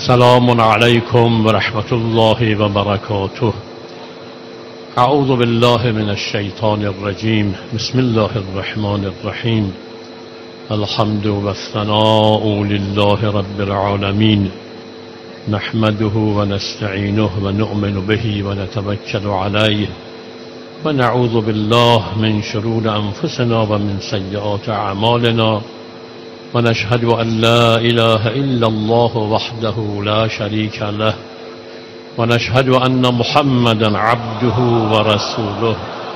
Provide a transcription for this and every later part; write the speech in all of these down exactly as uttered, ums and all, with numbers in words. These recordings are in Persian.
سلام عليكم ورحمة الله وبركاته. أعوذ بالله من الشيطان الرجيم. بسم الله الرحمن الرحيم. الحمد والثناء لله رب العالمين، نحمده ونستعينه ونؤمن به ونتوكل عليه ونعوذ بالله من شرور أنفسنا ومن سيئات أعمالنا، ونشهد أن لا إله إلا الله وحده لا شريك له، ونشهد أن محمدا عبده ورسوله،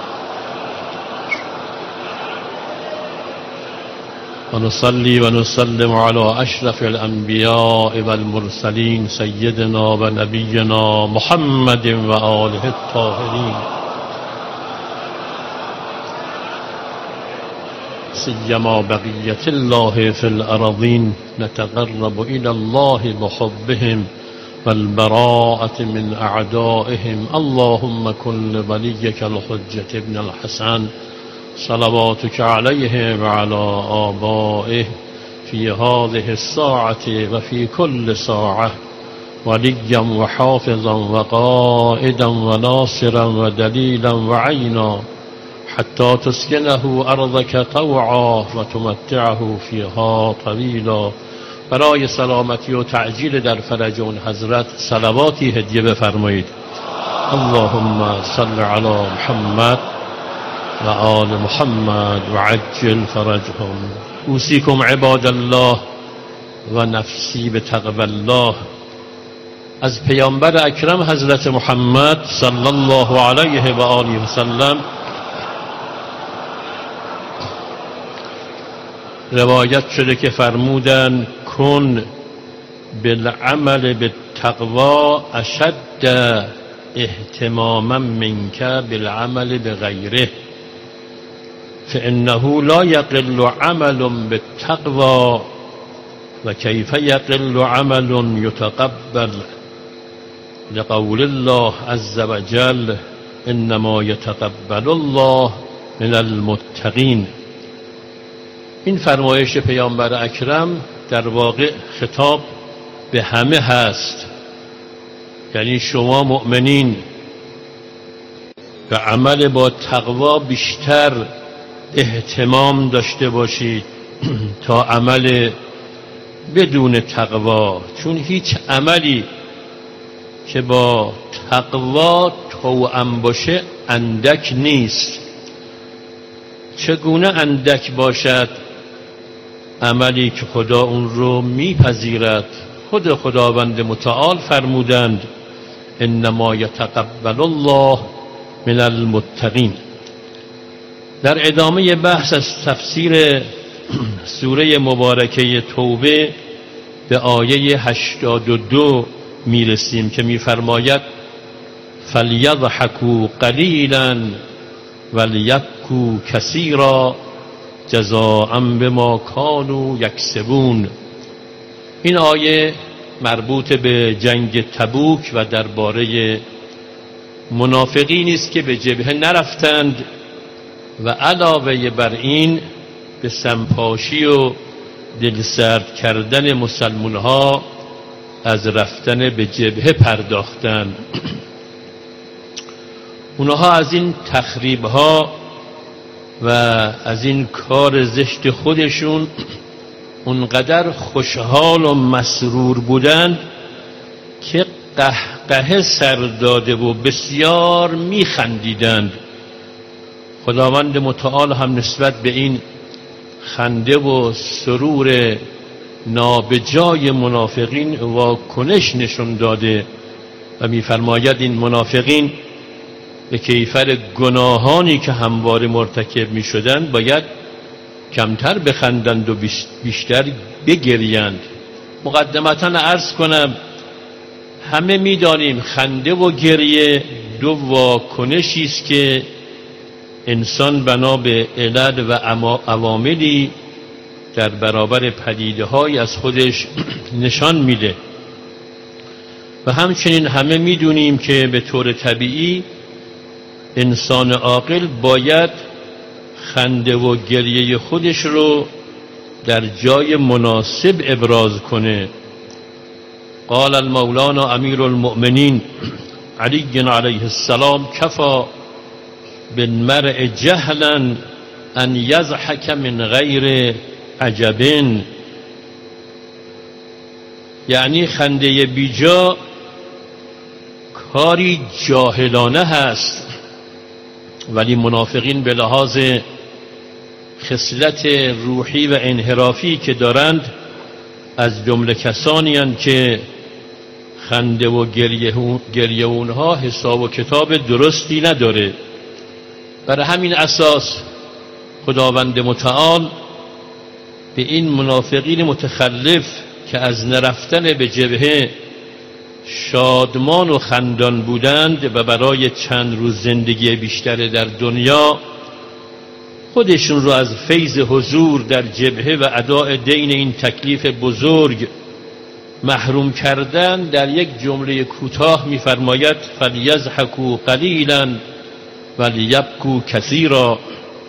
ونصلي ونسلم على أشرف الأنبياء والمرسلين سيدنا ونبينا محمد وآله الطاهرين، سيما بقية الله في الأرضين. نتقرب إلى الله بحبهم والبراءة من أعدائهم. اللهم كن لوليك الحجة ابن الحسن صلواتك عليه وعلى آبائه في هذه الساعة وفي كل ساعة وليا وحافظا وقائدا وناصرا ودليلا وعينا، حتى تسكنه أرضك طوعا وتمتعه فيها طويلا. برای سلامتی و تعجیل در فرج اون حضرت صلواتی هدیه بفرمایید. اللهم صل علی محمد و آل محمد و عجل فرجهم. اوصیکم عباد الله و نفسی به تقوی الله. از پیامبر اکرم حضرت محمد صلی الله علیه و آله و سلم روایت شده که فرمودن کن بالعمل بالتقوا اشد اهتماما منك بالعمل بغیره، فانه لا يقل عمل بالتقوا و کیف یقل عمل یتقبل، لقول الله عز وجل انما يتقبل الله من المتقین. این فرمایش پیامبر اکرم در واقع خطاب به همه هست، یعنی شما مؤمنین به عمل با تقوا بیشتر اهتمام داشته باشید تا عمل بدون تقوا، چون هیچ عملی که با تقوا توأم باشه اندک نیست. چگونه اندک باشد؟ عملی که خدا اون رو میپذیرد. خود خداوند متعال فرمودند انما یتقبل الله من المتقین. در ادامه بحث از تفسیر سوره مبارکه توبه به آیه هشتاد و دو میرسیم که میفرماید فلیضحکوا قلیلا ولیبکوا کثیرا جزاء بما کانوا یکسبون. این آیه مربوط به جنگ تبوک و درباره منافقینی است که به جبهه نرفتند و علاوه بر این به سمپاشی و دلسرد کردن مسلمان‌ها از رفتن به جبهه پرداختند. اونها از این تخریب‌ها و از این کار زشت خودشون اونقدر خوشحال و مسرور بودند که قهقه سر داده و بسیار میخندیدند. خداوند متعال هم نسبت به این خنده و سرور نابجای منافقین واکنش نشون داده و میفرماید این منافقین به کیفر گناهانی که همواره مرتکب می شدند باید کمتر بخندند و بیشتر بگریند. مقدمتا عرض کنم همه می دانیم خنده و گریه دو واکنشی است که انسان بنا به علل و عواملی در برابر پدیده‌های از خودش نشان میده و همچنین همه می دونیم که به طور طبیعی انسان عاقل باید خنده و گریه خودش رو در جای مناسب ابراز کنه قال المولانا امیر المؤمنین علی علیه السلام کفى بالمرء جهلا ان یضحک من غیر عجب، یعنی خنده بیجا کاری جاهلانه هست، ولی منافقین به لحاظ خصلت روحی و انحرافی که دارند از جمله کسانی هستند که خنده و گریه اونها حساب و کتاب درستی نداره. بر همین اساس خداوند متعال به این منافقین متخلف که از نرفتن به جبهه شادمان و خندان بودند و برای چند روز زندگی بیشتر در دنیا خودشون رو از فیض حضور در جبهه و اداء دین این تکلیف بزرگ محروم کردن، در یک جمله کوتاه می‌فرماید فلیضحکوا قلیلا ولیبکوا کثیرا.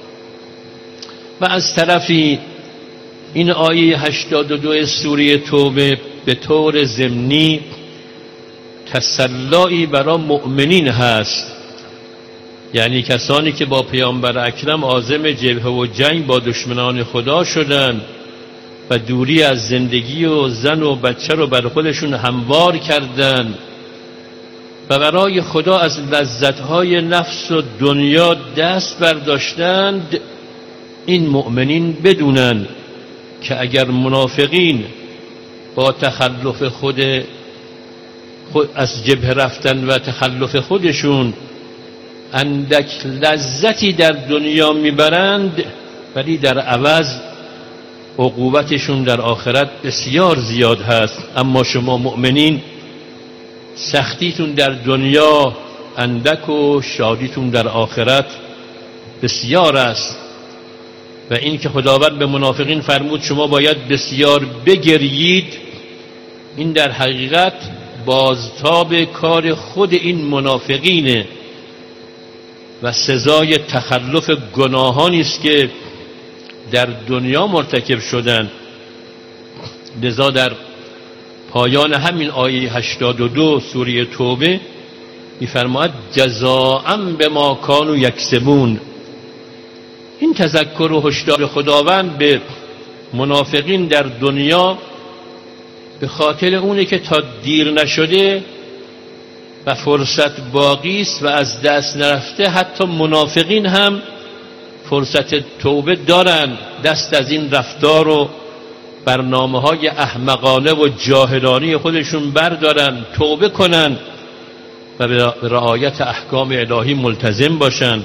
و از طرفی این آیه هشتاد و دو سوره توبه به طور ضمنی تسلایی برای مؤمنین هست، یعنی کسانی که با پیامبر اکرم عازم جبهه و جنگ با دشمنان خدا شدند و دوری از زندگی و زن و بچه رو بر خودشون هموار کردند و برای خدا از لذتهای نفس و دنیا دست برداشتند، این مؤمنین بدونن که اگر منافقین با تخلف خود, خود از جبهه رفتن و تخلف خودشون اندک لذتی در دنیا میبرند، ولی در عوض عقوبتشون در آخرت بسیار زیاد هست. اما شما مؤمنین سختیتون در دنیا اندک و شادیتون در آخرت بسیار است. و این که خداوند به منافقین فرمود شما باید بسیار بگریید، این در حقیقت بازتاب کار خود این منافقینه و سزای تخلف گناهانی است که در دنیا مرتکب شدند. لذا در پایان همین آیه هشتاد و دو سوره توبه می‌فرماید جزاء بما کانوا یکسبون. این تذکر و هشدار خداوند به منافقین در دنیا به خاطر اونه که تا دیر نشده و فرصت باقی است و از دست نرفته، حتی منافقین هم فرصت توبه دارن، دست از این رفتار و برنامه های احمقانه و جاهلانه خودشون بردارن، توبه کنن و به رعایت احکام الهی ملتزم باشن.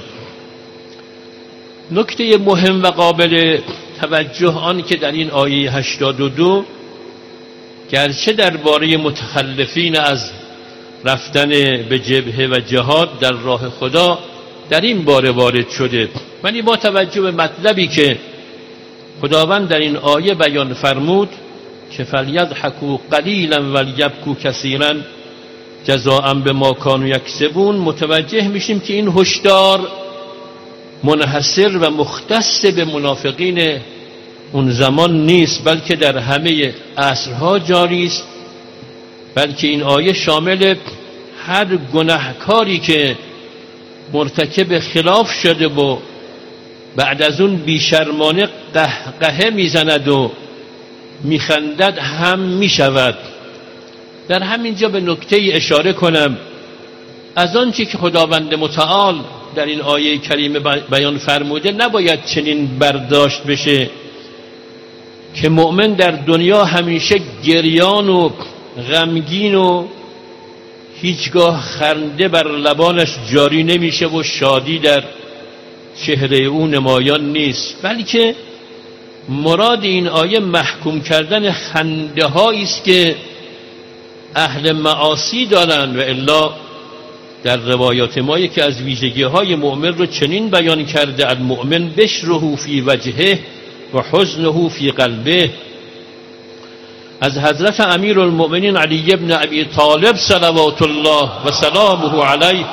نکته مهم و قابل توجه آن که در این آیه هشتاد و دو گرچه درباره متخلفین از رفتن به جبهه و جهاد در راه خدا در این باره وارد شده، ولی با توجه به مطلبی که خداوند در این آیه بیان فرمود که فلیضحکوا قلیلا ولیبکوا کثیرا جزاء بما کانوا یکسبون، متوجه میشیم که این هشدار منحصر و مختص به منافقین اون زمان نیست، بلکه در همه عصرها جاری است. بلکه این آیه شامل هر گناهکاری که مرتکب خلاف شده و بعد از اون بیشرمانه قهقهه میزند و میخندد هم میشود. در همین جا به نکته اشاره کنم، از آنچه که خداوند متعال در این آیه کریمه بیان فرموده نباید چنین برداشت بشه که مؤمن در دنیا همیشه گریان و غمگین و هیچگاه خنده بر لبانش جاری نمیشه و شادی در چهره او نمایان نیست، بلکه مراد این آیه محکوم کردن خنده هایی است که اهل معاصی دارند. و الا در روایات ما که از ویژگی های مؤمن رو چنین بیان کرده المؤمن بشره فی وجهه و حزنه فی قلبه. از حضرت امیر المؤمنین علی ابن ابی طالب صلوات الله و سلامه علیه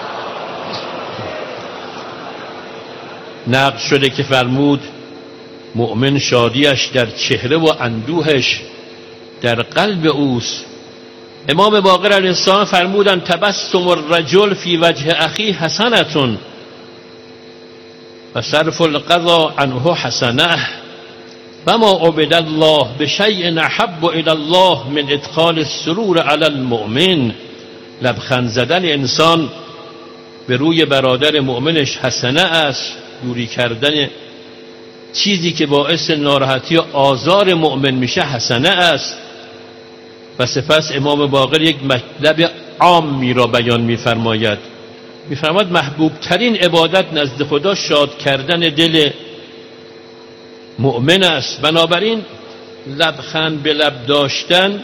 نقل شده که فرمود مؤمن شادیش در چهره و اندوهش در قلب اوست. امام باقر علیه السلام فرمودند تبسم الرجل فی وجه اخی حسنة و صرف القضا عنه حسنه و ما عبد الله بشیء احب الی الله من ادخال السرور علی المؤمن. لبخند زدن انسان به روی برادر مؤمنش حسنه است، دوری کردن چیزی که باعث ناراحتی و آزار مؤمن میشه حسنه است. و سپس امام باقر یک مطلب عامی را بیان می‌فرماید، می‌فرماید محبوب ترین عبادت نزد خدا شاد کردن دل مؤمن است. بنابراین لبخند به لب داشتن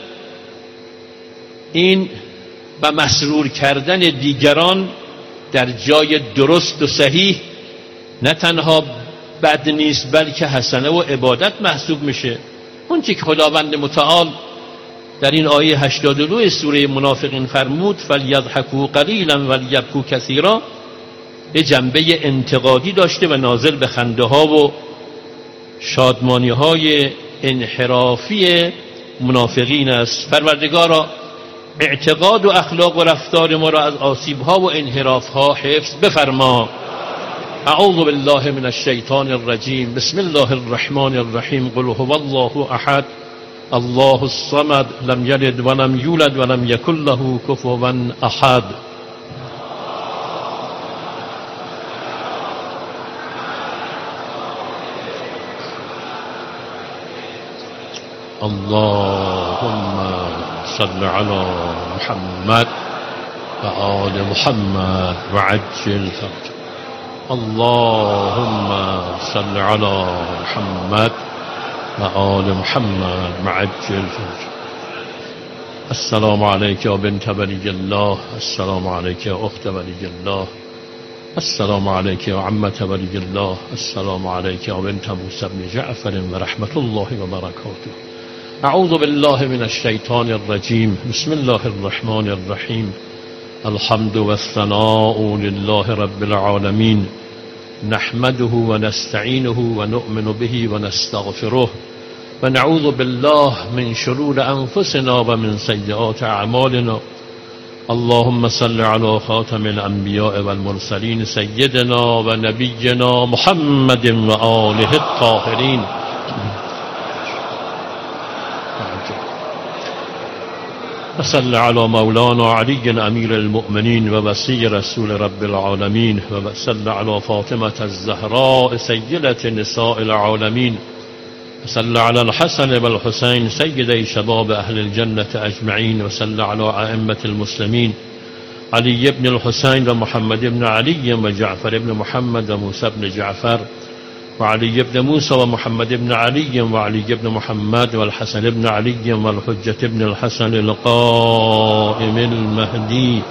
این و مسرور کردن دیگران در جای درست و صحیح نه تنها بد نیست بلکه حسنه و عبادت محسوب میشه. اون چیزی که خداوند متعال در این آیه هشتاد و دو سوره منافقین فرمود فلیضحکوا قلیلا ولیبکوا کثیرا به جنبه انتقادی داشته و ناظر به خنده ها و شادمانی های انحرافی منافقین است. پروردگارا اعتقاد و اخلاق و رفتار ما را از آسیب ها و انحراف ها حفظ بفرما. اعوذ بالله من الشیطان الرجیم. بسم الله الرحمن الرحیم. قل هو الله احد الله الصمد لم یلد ولم یولد ولم یکن له کفوا احد. اللهم صل على محمد و آل محمد و عجل فرجه. اللهم صل على محمد و آل محمد و عجل فرجه. السلام عليك يا بنت ولي الله، السلام عليك يا أخت ولي الله، السلام عليك يا عمة ولي الله، السلام عليك يا بنت موسى بن جعفر ورحمة الله وبركاته. اعوذ بالله من الشیطان الرجیم. بسم الله الرحمن الرحیم. الحمد والثناء لله رب العالمین نحمده ونستعینه ونؤمن به ونستغفره ونعوذ بالله من شرور انفسنا ومن سیئات اعمالنا. اللهم صل على خاتم الانبیاء والمرسلین سیدنا و نبینا محمد و آله الطاهرین. وصل على مولانا علي أمير المؤمنين ووصي رسول رب العالمين وصل على فاطمة الزهراء سيدة نساء العالمين وصل على الحسن والحسين سيدي شباب أهل الجنة أجمعين وصل على أئمة المسلمين علي بن الحسين ومحمد بن علي وجعفر بن محمد وموسى بن جعفر وعلي بن موسى ومحمد بن علي وعلي بن محمد والحسن بن علي والحجة بن الحسن القائم المهدي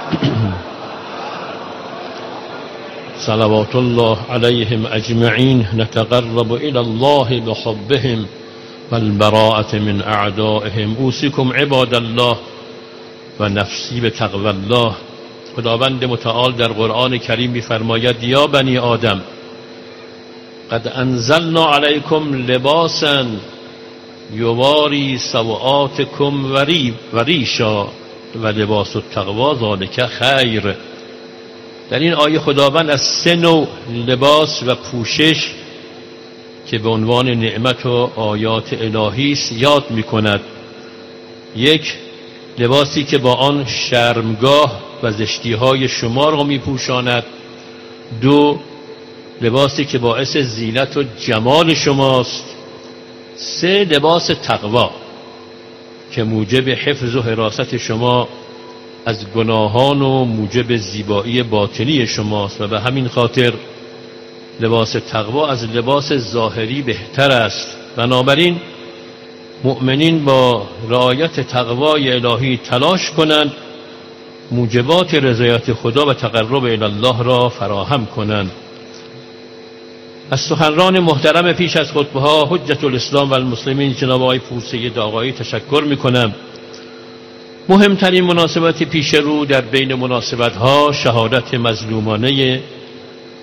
صلوات الله عليهم أجمعين. نتقرب إلى الله بحبهم والبراءة من أعدائهم. أوصيكم عباد الله و نفسی به تقوی الله. خداوند متعال در قرآن کریم می‌فرماید یا بنی آدم قد انزلنا علیکم لباسا یواری سوآتکم و ریشا و لباس التقوی ذالک خیر. در این آیه خداوند از سه نوع لباس و پوشش که به عنوان نعمت و آیات الهی است یاد می‌کند. یک، لباسی که با آن شرمگاه و زشتی‌های شما را می‌پوشاند. دو، لباسی که باعث زینت و جمال شماست. سه، لباس تقوا که موجب حفظ و حراست شما از گناهان و موجب زیبایی باطنی شماست و به همین خاطر لباس تقوا از لباس ظاهری بهتر است. بنابراین مؤمنین با رعایت تقوای الهی تلاش کنند موجبات رضایت خدا و تقرب الی الله را فراهم کنند. از سخنران محترم پیش از خطبه ها حجت الاسلام و المسلمین جناب آقای پورسید آقایی تشکر میکنم. مهمترین مناسبت پیش رو در بین مناسبت ها شهادت مظلومانه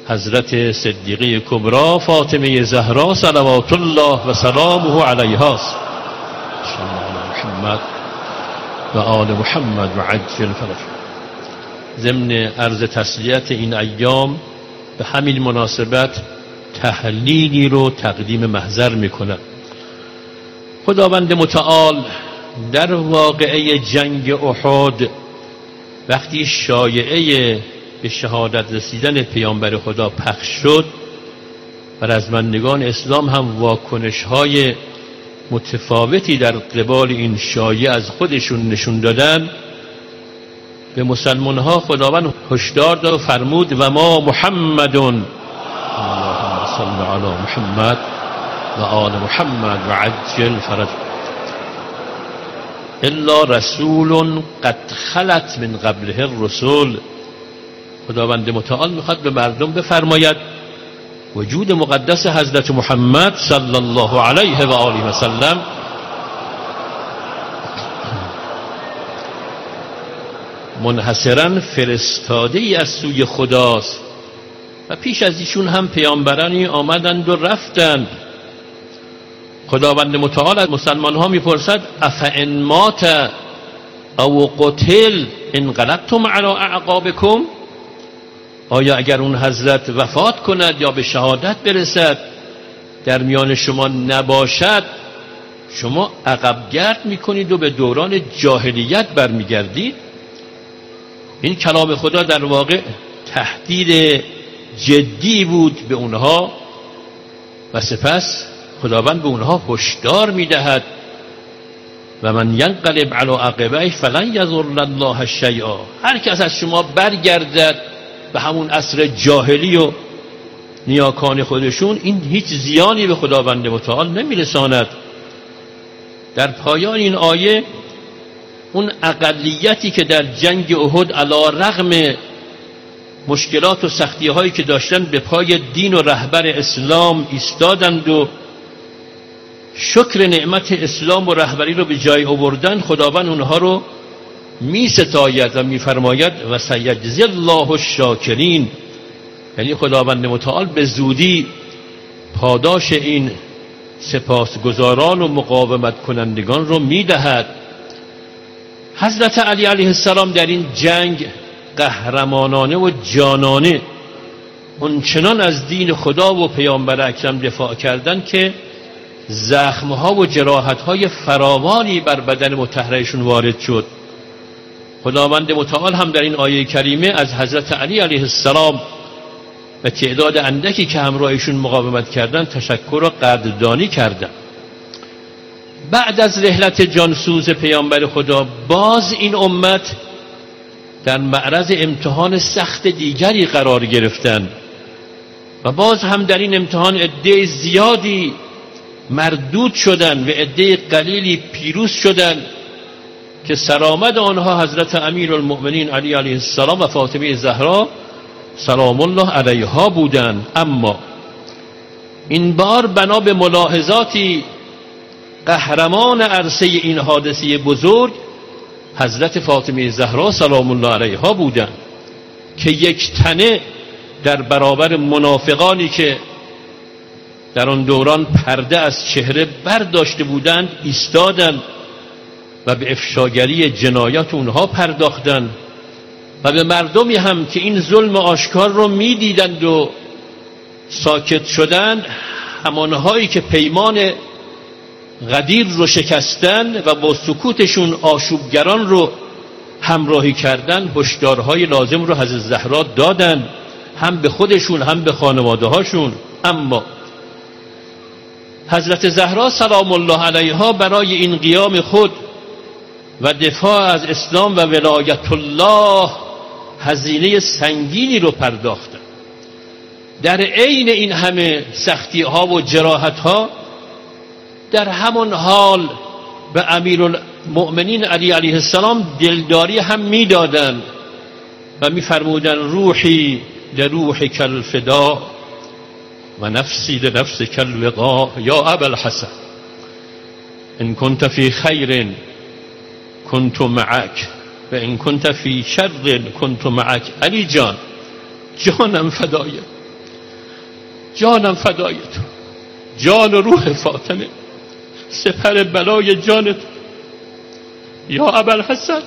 حضرت صدیقه کبرا فاطمه زهرا صلوات الله و سلامه علیها است. صلی الله محمد و آل محمد و عجل فرج. ضمن عرض تسلیت این ایام به همین مناسبت تحلیلی رو تقدیم محضر میکنم. خداوند متعال در واقعه جنگ احد وقتی شایعه به شهادت رسیدن پیامبر خدا پخش شد، و رزمندگان اسلام هم واکنش‌های متفاوتی در قبال این شایعه از خودشون نشون دادن، به مسلمان‌ها خداوند هشدار داد و فرمود و ما محمد اللهم صل علی محمد و آل محمد و عجل فرج الا رسول قد خلت من قبله الرسل. خداوند متعال میخواد به مردم بفرماید وجود مقدس حضرت محمد صلی الله علیه و آله و سلم منحصرا فرستاده ای از سوی خداست و پیش از ایشون هم پیامبرانی آمدند و رفتند. خداوند متعال از مسلمان ها میپرسد افئن مات او قتل انقلبتم علی اعقابکم، آیا اگر اون حضرت وفات کند یا به شهادت برسد در میان شما نباشد شما عقب گرد میکنید و به دوران جاهلیت برمیگردید؟ این کلام خدا در واقع تهدید جدی بود به اونها و سپس خداوند به اونها هشدار میدهد و من ینقلب علی عقبیه فلن یضر الله شیئا. هر کس از شما برگردد به همون عصر جاهلی و نیاکان خودشون، این هیچ زیانی به خداوند متعال نمیرساند. در پایان این آیه اون اقلیتی که در جنگ احد علی رغم مشکلات و سختی هایی که داشتن به پای دین و رهبر اسلام ایستادند و شکر نعمت اسلام و رهبری رو به جای آوردن، خداوند اونها رو می ستاید و می فرماید و سیجزی الله الشاکرین، یعنی خداوند متعال به زودی پاداش این سپاسگزاران و مقاومت کنندگان رو می دهد. حضرت علی علیه السلام در این جنگ قهرمانانه و جانانه اونچنان از دین خدا و پیامبر اکرم دفاع کردند که زخمها و جراحتهای فراوانی بر بدن مطهرشون وارد شد. خداوند متعال هم در این آیه کریمه از حضرت علی علیه السلام و تعداد اندکی که همراهشون مقاومت کردند تشکر و قدردانی کردند. بعد از رحلت جانسوز پیامبر خدا باز این امت در معرض امتحان سخت دیگری قرار گرفتند و باز هم در این امتحان عده زیادی مردود شدند و عده قلیلی پیروز شدند که سرآمد آنها حضرت امیرالمؤمنین علی علیه السلام و فاطمه زهرا سلام الله علیها بودند. اما این بار بنا به ملاحظاتی قهرمان عرصه این حادثه بزرگ حضرت فاطمه زهرا سلام الله علیها بودند که یک تنه در برابر منافقانی که در آن دوران پرده از چهره برداشته بودند ایستادند و به افشاگری جنایات اونها پرداختند و به مردمی هم که این ظلم آشکار رو میدیدند و ساکت شدند، همانهایی که پیمان غدیر رو شکستند و با سکوتشون آشوبگران رو همراهی کردند، هشدارهای لازم رو حضرت زهرا دادند، هم به خودشون هم به خانواده هاشون. اما حضرت زهرا سلام الله علیها برای این قیام خود و دفاع از اسلام و ولایت الله هزینه سنگینی رو پرداختند. در عین این همه سختی ها و جراحت ها در همان حال به امیرالمؤمنین علی علیه السلام دلداری هم میدادند و میفرمودند روحی لروح کل فدا و نفسی لنفس کل وقا یا ابا الحسن ان کنت فی خیر کنت معک و ان کنت فی شر کنت معک. علی جان، جانم فدایه، جانم فدای تو، جان و روح فاطمه، سپر بلای جان تو. یا ابوالحسن،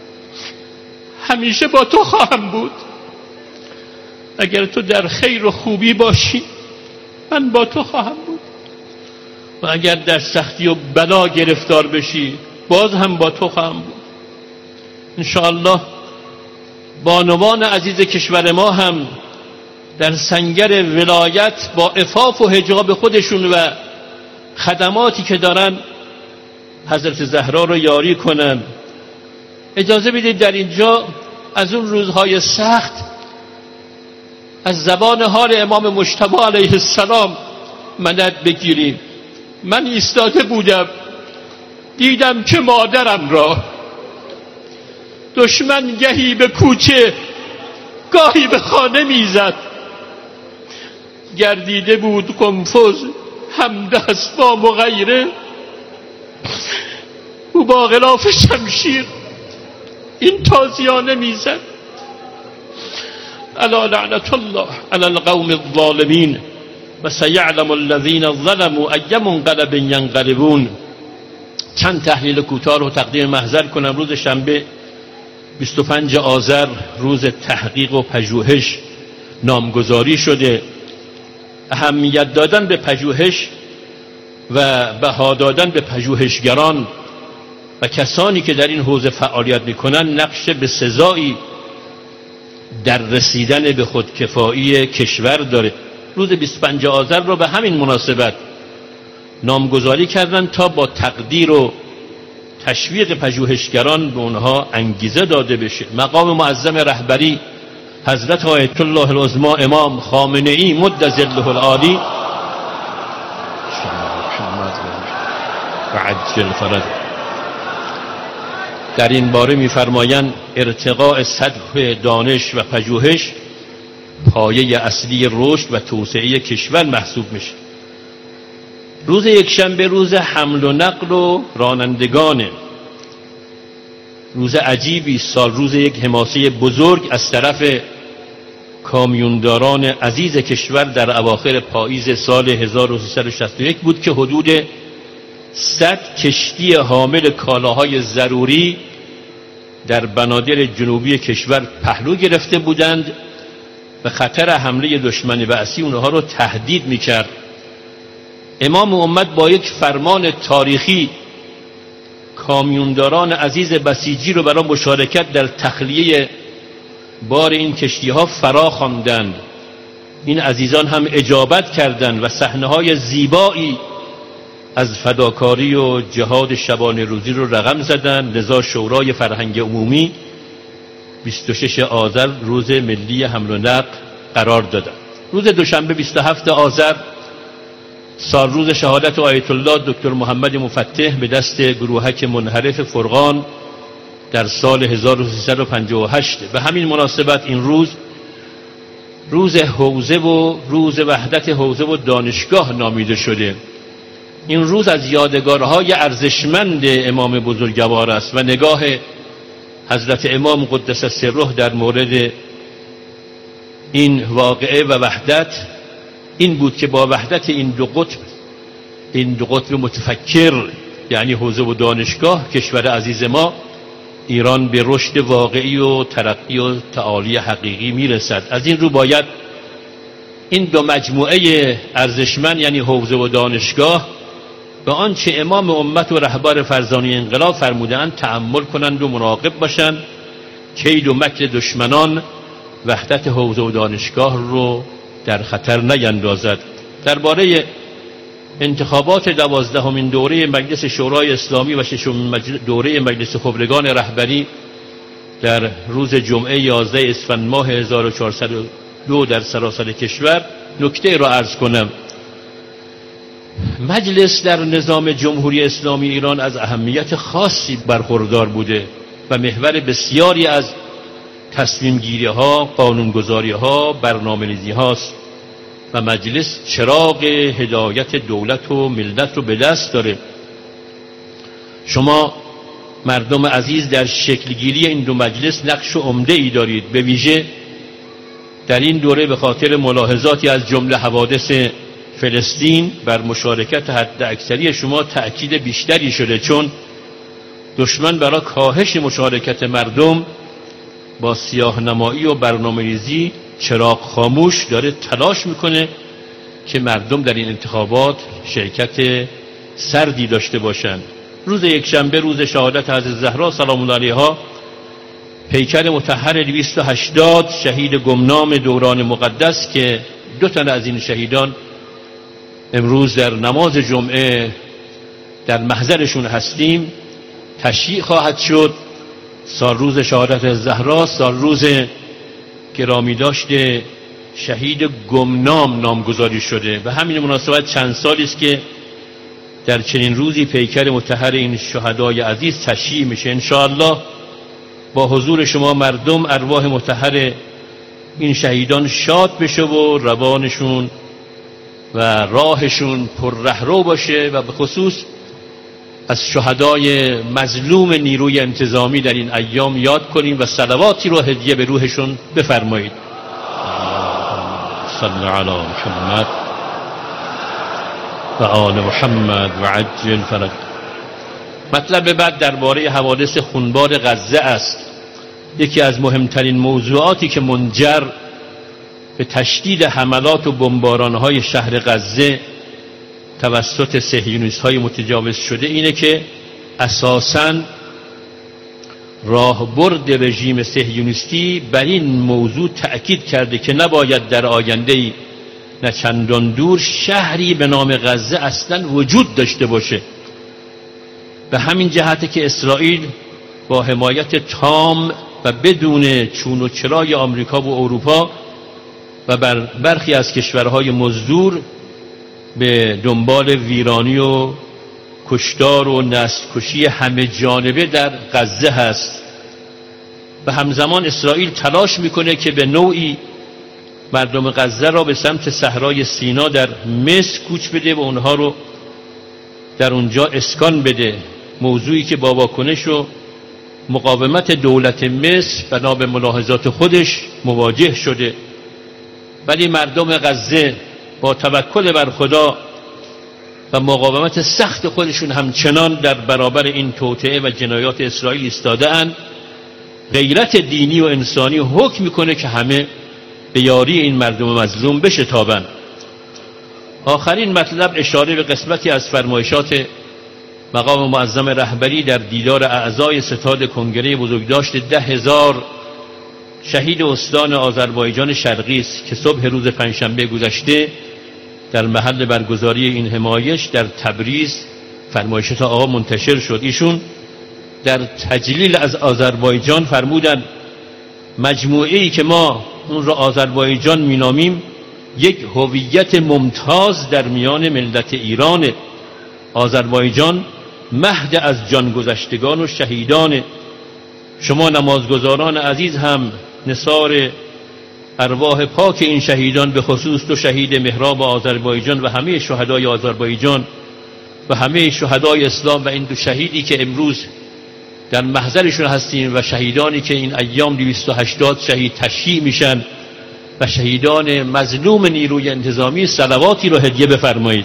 همیشه با تو خواهم بود. اگر تو در خیر و خوبی باشی من با تو خواهم بود، و اگر در سختی و بلا گرفتار بشی باز هم با تو خواهم بود. انشاءالله بانوان عزیز کشور ما هم در سنگر ولایت با عفاف و حجاب خودشون و خدماتی که دارن حضرت زهرا رو یاری کنن. اجازه بدید در اینجا از اون روزهای سخت از زبان حال امام مجتبی علیه السلام مدد بگیریم. من ایستاده بودم، دیدم که مادرم را دشمن گهی به کوچه گاهی به خانه میزد. گردیده بود قنفذ همدست با مغیره، او با غلاف شمشیر این تازیانه میزد: الا لعنت الله علی القوم الظالمین و سیعلم الذین ظلموا ای منقلب ینقلبون. چند تحلیل کوتاه رو تقدیم محضر کنم. روز شنبه بیست و پنج آذر روز تحقیق و پژوهش نامگذاری شده. اهمیت دادن به پژوهش و بها دادن به پژوهشگران و کسانی که در این حوزه فعالیت میکنن نقش به سزایی در رسیدن به خودکفایی کشور داره. روز بیست و پنج آذر رو به همین مناسبت نامگذاری کردن تا با تقدیر و تشویق پژوهشگران به اونها انگیزه داده بشه. مقام معظم رهبری حضرت آیت الله العظمی امام خامنه ای مد ظله العالی و عجل فرج در این باره می‌فرمایند ارتقاء سطح دانش و پژوهش پایه اصلی رشد و توسعه کشور محسوب میشه. روز یکشنبه روز حمل و نقل و رانندگانه. روز عجیبی سال، روز یک حماسه بزرگ از طرف کامیونداران عزیز کشور در اواخر پاییز سال هزار و سیصد و شصت و یک بود که حدود صد کشتی حامل کالاهای ضروری در بنادر جنوبی کشور پهلو گرفته بودند و خطر حمله دشمن بعثی اونها رو تهدید میکرد. امام امت با یک فرمان تاریخی کامیونداران عزیز بسیجی رو برای مشارکت در تخلیه بار این کشتی ها فرا خواندند. این عزیزان هم اجابت کردند و صحنه‌های زیبایی از فداکاری و جهاد شبانه روزی رو رقم زدند. لذا شورای فرهنگ عمومی بیست و شش آذر روز ملی حمل و نقل قرار دادند. روز دوشنبه بیست و هفت آذر سال روز شهادت آیت الله دکتر محمد مفتح به دست گروهک منحرف فرقان در سال هزار و سیصد و پنجاه و هشت. به همین مناسبت این روز روز حوزه و روز وحدت حوزه و دانشگاه نامیده شده. این روز از یادگارهای ارزشمند امام بزرگوار است و نگاه حضرت امام قدس سره در مورد این واقعه و وحدت این بود که با وحدت این دو قطب این دو قطب متفکر یعنی حوزه و دانشگاه کشور عزیز ما ایران به رشد واقعی و ترقی و تعالی حقیقی میرسد. از این رو باید این دو مجموعه ارزشمند یعنی حوزه و دانشگاه به آنچه امام امت و رهبر فرزانه انقلاب فرمودند تأمل کنند و مراقب باشند کید و مکر دشمنان وحدت حوزه و دانشگاه رو در خطر نیندازد. درباره انتخابات دوازدهمین دوره مجلس شورای اسلامی و ششمین دوره مجلس خبرگان رهبری در روز جمعه یازده اسفند ماه هزار و چهارصد و دو در سراسر کشور نکته را عرض کنم. مجلس در نظام جمهوری اسلامی ایران از اهمیت خاصی برخوردار بوده و محور بسیاری از تصمیم گیری ها، قانون گذاری ها، برنامه ریزی هاست و مجلس چراغ هدایت دولت و ملت رو به دست داره. شما مردم عزیز در شکلگیری این دو مجلس نقش عمده ای دارید، به ویژه در این دوره به خاطر ملاحظاتی از جمله حوادث فلسطین بر مشارکت حد اکثری شما تأکید بیشتری شده، چون دشمن برای کاهش مشارکت مردم با سیاه‌نمایی و برنامه‌ریزی چراغ خاموش داره تلاش میکنه که مردم در این انتخابات شرکت سردی داشته باشند. روز یکشنبه، روز شهادت حضرت زهرا سلام الله علیها، پیکر مطهر دویست و هشتاد شهید گمنام دوران مقدس که دو تن از این شهیدان امروز در نماز جمعه در محضرشون هستیم، تشییع خواهد شد. سال روز شهادت زهرا، سال روز گرامی داشته شهید گمنام نامگذاری شده. و همین مناسبت چند سالی است که در چنین روزی پیکر مطهر این شهدای عزیز تشییع میشه. انشاءالله با حضور شما مردم ارواح مطهر این شهیدان شاد بشه و روانشون و راهشون پر رهرو باشه و به خصوص از شهدای مظلوم نیروی انتظامی در این ایام یاد کنیم و صلواتی رو هدیه به روحشون بفرمایید. صلی علی محمد و آل محمد و عجل فرج. مطلب بعد درباره حوادث خونبار غزه است. یکی از مهمترین موضوعاتی که منجر به تشدید حملات و بمباران‌های شهر غزه توسط صهیونیست‌های متجاوز شده اینه که اساساً راهبرد رژیم صهیونیستی بر این موضوع تأکید کرده که نباید در آینده‌ای نه چندان دور شهری به نام غزه اصلاً وجود داشته باشه. به همین جهت که اسرائیل با حمایت تام و بدون چون و چرای آمریکا و اروپا و بر برخی از کشورهای مزدور به دنبال ویرانی و کشتار و نسل کشی همه جانبه در غزه هست. و همزمان اسرائیل تلاش میکنه که به نوعی مردم غزه را به سمت صحرای سینا در مصر کوچ بده و اونها رو در اونجا اسکان بده، موضوعی که با واکنش و مقاومت دولت مصر بنا به ملاحظات خودش مواجه شده. ولی مردم غزه با توکل بر خدا و مقاومت سخت خودشون همچنان در برابر این توطئه و جنایات اسرائیل ایستاده اند. غیرت دینی و انسانی حکم میکنه که همه به یاری این مردم مظلوم بشتابند. آخرین مطلب اشاره به قسمتی از فرمایشات مقام معظم رهبری در دیدار اعضای ستاد کنگره بزرگداشت ده هزار شهید استان آذربایجان شرقی است که صبح روز پنجشنبه گذشته در محل برگزاری این همایش در تبریز فرمایشات آقا منتشر شد. ایشون در تجلیل از آذربایجان فرمودند مجموعه‌ای که ما اون را آذربایجان مینامیم یک هویت ممتاز در میان ملت ایران. آذربایجان مهد از جان گذشتگان و شهیدان. شما نمازگزاران عزیز هم نثار ارواح پاک این شهیدان، به خصوص دو شهید محراب آذربایجان و همه شهدای آذربایجان و همه شهدای اسلام و این دو شهیدی که امروز در محضرشون هستیم و شهیدانی که این ایام دویست و هشتاد شهید تشییع میشن و شهیدان مظلوم نیروی انتظامی، صلواتی رو هدیه بفرمایید.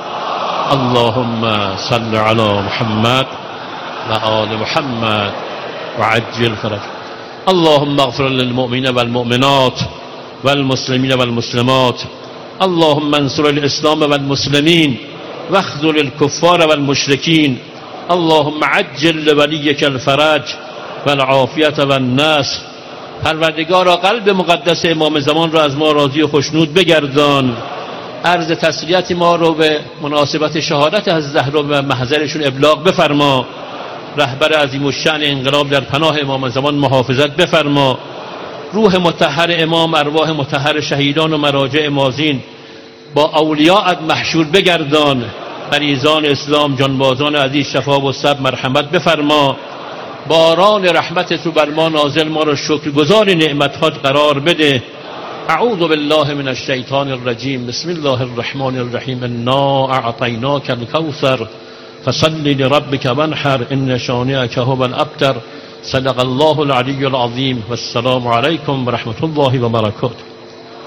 اللهم صل علی محمد و آل محمد و عجل فرج. اللهم اغفر للمؤمنین والمؤمنات والمسلمین والمسلمات. اللهم انصر الاسلام والمسلمین واخذل الكفار والمشركين. اللهم عجل لولیک الفرج والعافیت والنصر. پروردگارا قلب مقدس امام زمان را از ما راضی و خوشنود بگردان. عرض تسلیت ما رو به مناسبت شهادت از زهرا و محضرشون ابلاغ بفرما. رهبر عظیم الشأن انقلاب در پناه امام زمان محافظت بفرما. روح مطهر امام، ارواح مطهر شهیدان و مراجع مازین با اولیاءت محشور بگردان. مریضان اسلام، جانبازان عزیز شفا و صبر مرحمت بفرما. باران رحمت تو بر ما نازل، ما را شکرگزار نعمتات قرار بده. اعوذ بالله من الشیطان الرجیم. بسم الله الرحمن الرحیم. انا اعطیناک الکوثر فصل لربک وانحر ان شانئک هو الابتر. صدق الله العلی العظیم. والسلام علیکم و رحمت الله و برکاته.